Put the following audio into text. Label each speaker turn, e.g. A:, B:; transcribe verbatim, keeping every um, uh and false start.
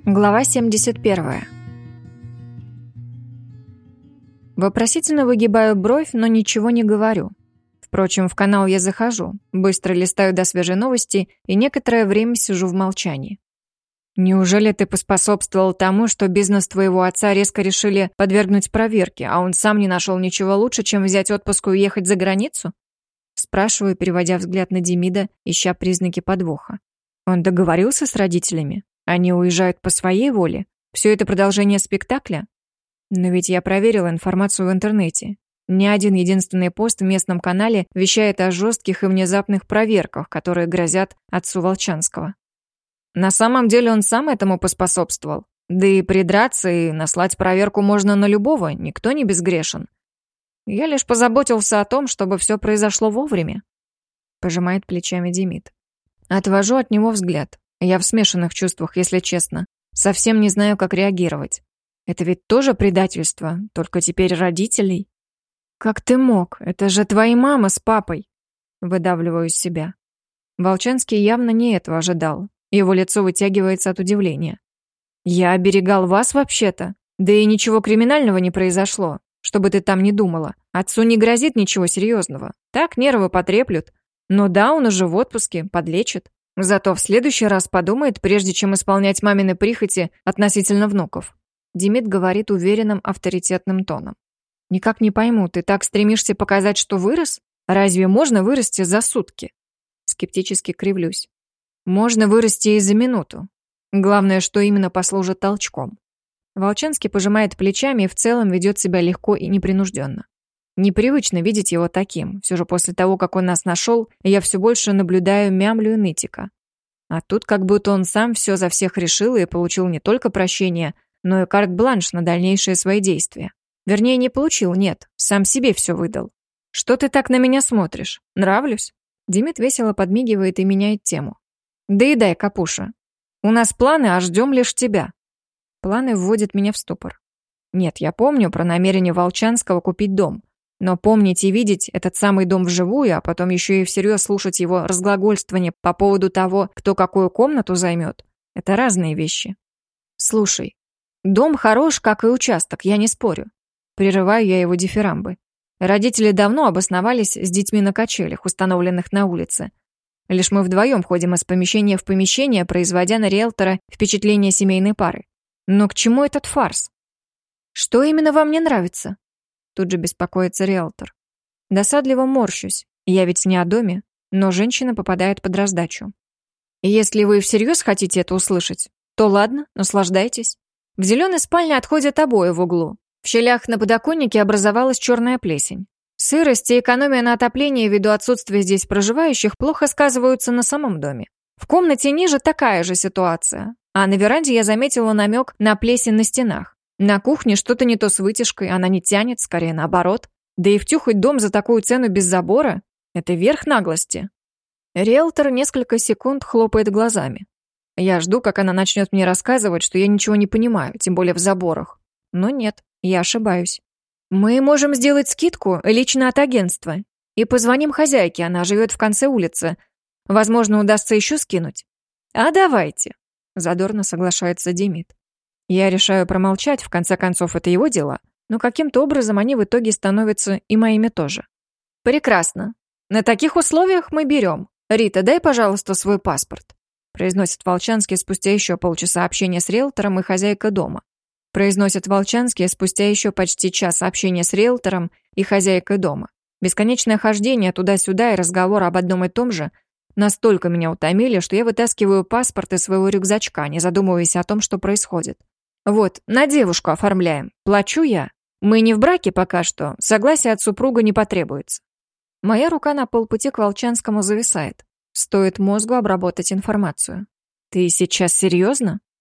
A: Глава семьдесят первая. Вопросительно выгибаю бровь, но ничего не говорю. Впрочем, в канал я захожу, быстро листаю до свежей новости и некоторое время сижу в молчании. Неужели ты поспособствовал тому, что бизнес твоего отца резко решили подвергнуть проверке, а он сам не нашел ничего лучше, чем взять отпуск и уехать за границу? Спрашиваю, переводя взгляд на Демида, ища признаки подвоха. Он договорился с родителями? Они уезжают по своей воле? Все это продолжение спектакля? Но ведь я проверила информацию в интернете. Ни один единственный пост в местном канале вещает о жестких и внезапных проверках, которые грозят отцу Волчанского. На самом деле он сам этому поспособствовал. Да и придраться и наслать проверку можно на любого, никто не безгрешен. Я лишь позаботился о том, чтобы все произошло вовремя. Пожимает плечами Демид. Отвожу от него взгляд. Я в смешанных чувствах, если честно. Совсем не знаю, как реагировать. Это ведь тоже предательство, только теперь родителей. Как ты мог? Это же твои мама с папой. Выдавливаю из себя. Волчанский явно не этого ожидал. Его лицо вытягивается от удивления. Я оберегал вас вообще-то. Да и ничего криминального не произошло, чтобы ты там не думала. Отцу не грозит ничего серьезного. Так нервы потреплют. Но да, он уже в отпуске, подлечит. Зато в следующий раз подумает, прежде чем исполнять мамины прихоти относительно внуков. Демид говорит уверенным, авторитетным тоном. Никак не пойму, ты так стремишься показать, что вырос? Разве можно вырасти за сутки? Скептически кривлюсь. Можно вырасти и за минуту. Главное, что именно послужит толчком. Волчанский пожимает плечами и в целом ведет себя легко и непринужденно. Непривычно видеть его таким. Все же после того, как он нас нашел, я все больше наблюдаю мямлю и нытика. А тут как будто он сам все за всех решил и получил не только прощение, но и карт-бланш на дальнейшие свои действия. Вернее, не получил, нет, сам себе все выдал. Что ты так на меня смотришь? Нравлюсь? Демид весело подмигивает и меняет тему. Доедай, Капуша. У нас планы, а ждем лишь тебя. Планы вводят меня в ступор. Нет, я помню про намерение Волчанского купить дом. Но помнить и видеть этот самый дом вживую, а потом еще и всерьез слушать его разглагольствование по поводу того, кто какую комнату займет, это разные вещи. Слушай, дом хорош, как и участок, я не спорю. Прерываю я его дифирамбы. Родители давно обосновались с детьми на качелях, установленных на улице. Лишь мы вдвоем ходим из помещения в помещение, производя на риэлтора впечатление семейной пары. Но к чему этот фарс? Что именно вам не нравится? Тут же беспокоится риэлтор. Досадливо морщусь. Я ведь не о доме, но женщина попадает под раздачу. Если вы всерьез хотите это услышать, то ладно, наслаждайтесь. В зеленой спальне отходят обои в углу. В щелях на подоконнике образовалась черная плесень. Сырость и экономия на отоплении ввиду отсутствия здесь проживающих плохо сказываются на самом доме. В комнате ниже такая же ситуация. А на веранде я заметила намек на плесень на стенах. На кухне что-то не то с вытяжкой, она не тянет, скорее наоборот. Да и втюхать дом за такую цену без забора – это верх наглости. Риэлтор несколько секунд хлопает глазами. Я жду, как она начнет мне рассказывать, что я ничего не понимаю, тем более в заборах. Но нет, я ошибаюсь. Мы можем сделать скидку лично от агентства. И позвоним хозяйке, она живет в конце улицы. Возможно, удастся еще скинуть. А давайте, задорно соглашается Демид. Я решаю промолчать, в конце концов, это его дела, но каким-то образом они в итоге становятся и моими тоже. Прекрасно. На таких условиях мы берем. Рита, дай, пожалуйста, свой паспорт. Произносит Волчанский спустя еще полчаса общения с риэлтором и хозяйкой дома. Произносит Волчанский спустя еще почти час общения с риэлтором и хозяйкой дома. Бесконечное хождение туда-сюда и разговор об одном и том же настолько меня утомили, что я вытаскиваю паспорт из своего рюкзачка, не задумываясь о том, что происходит. Вот, на девушку оформляем. Плачу я. Мы не в браке пока что. Согласия от супруга не потребуется. Моя рука на полпути к Волчанскому зависает. Стоит мозгу обработать информацию. Ты сейчас серьезно?